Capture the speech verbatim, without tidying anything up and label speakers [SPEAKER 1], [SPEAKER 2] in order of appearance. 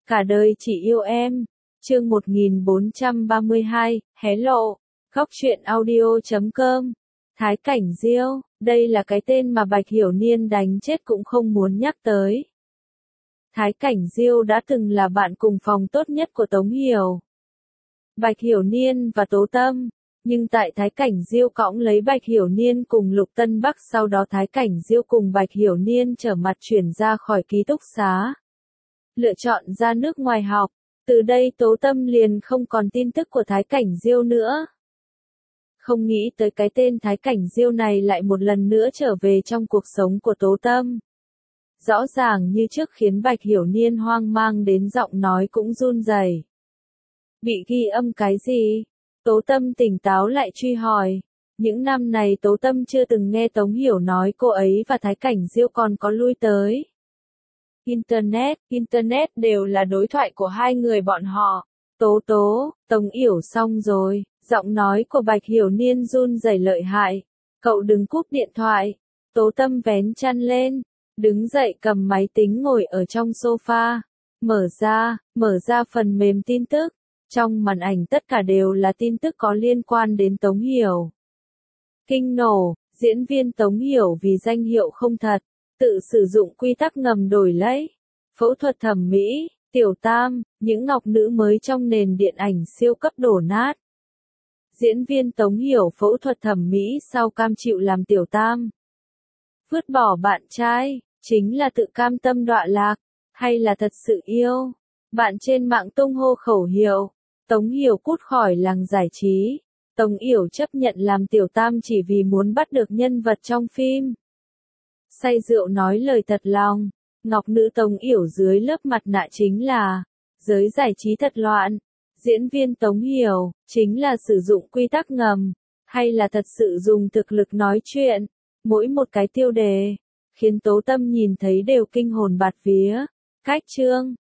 [SPEAKER 1] Cả đời chỉ yêu em. Chương một nghìn bốn trăm ba mươi hai, Hello, góc truyện audio chấm com. Thái Cảnh Diêu, đây là cái tên mà Bạch Hiểu Niên đánh chết cũng không muốn nhắc tới. Thái Cảnh Diêu đã từng là bạn cùng phòng tốt nhất của Tống Hiểu, Bạch Hiểu Niên và Tố Tâm, nhưng tại Thái Cảnh Diêu cõng lấy Bạch Hiểu Niên cùng Lục Tân Bắc, sau đó Thái Cảnh Diêu cùng Bạch Hiểu Niên trở mặt chuyển ra khỏi ký túc xá, lựa chọn ra nước ngoài học. Từ đây Tố Tâm liền không còn tin tức của Thái Cảnh Diêu nữa. Không nghĩ tới cái tên Thái Cảnh Diêu này lại một lần nữa trở về trong cuộc sống của Tố Tâm. Rõ ràng như trước khiến Bạch Hiểu Niên hoang mang đến giọng nói cũng run rẩy. Bị ghi âm cái gì? Tố Tâm tỉnh táo lại truy hỏi. Những năm này Tố Tâm chưa từng nghe Tống Hiểu nói cô ấy và Thái Cảnh Diêu còn có lui tới Internet, Internet đều là đối thoại của hai người bọn họ. Tố tố, Tống Hiểu xong rồi, giọng nói của Bạch Hiểu Niên run rẩy lợi hại. Cậu đừng cúp điện thoại. Tố Tâm vén chăn lên, đứng dậy cầm máy tính ngồi ở trong sofa. Mở ra, mở ra phần mềm tin tức. Trong màn ảnh tất cả đều là tin tức có liên quan đến Tống Hiểu. Kinh nổ, diễn viên Tống Hiểu vì danh hiệu không thật, tự sử dụng quy tắc ngầm đổi lấy. Phẫu thuật thẩm mỹ, Tiểu Tam, những ngọc nữ mới trong nền điện ảnh siêu cấp đổ nát. Diễn viên Tống Hiểu phẫu thuật thẩm mỹ sau cam chịu làm Tiểu Tam. Vứt bỏ bạn trai, chính là tự cam tâm đọa lạc, hay là thật sự yêu? Bạn trên mạng tung hô khẩu hiệu, Tống Hiểu cút khỏi làng giải trí. Tống Hiểu chấp nhận làm Tiểu Tam chỉ vì muốn bắt được nhân vật trong phim. Say rượu nói lời thật lòng, ngọc nữ Tống Hiểu dưới lớp mặt nạ chính là giới giải trí thật loạn. Diễn viên Tống Hiểu chính là sử dụng quy tắc ngầm, hay là thật sự dùng thực lực nói chuyện. Mỗi một cái tiêu đề khiến Tố Tâm nhìn thấy đều kinh hồn bạt vía. Cách chương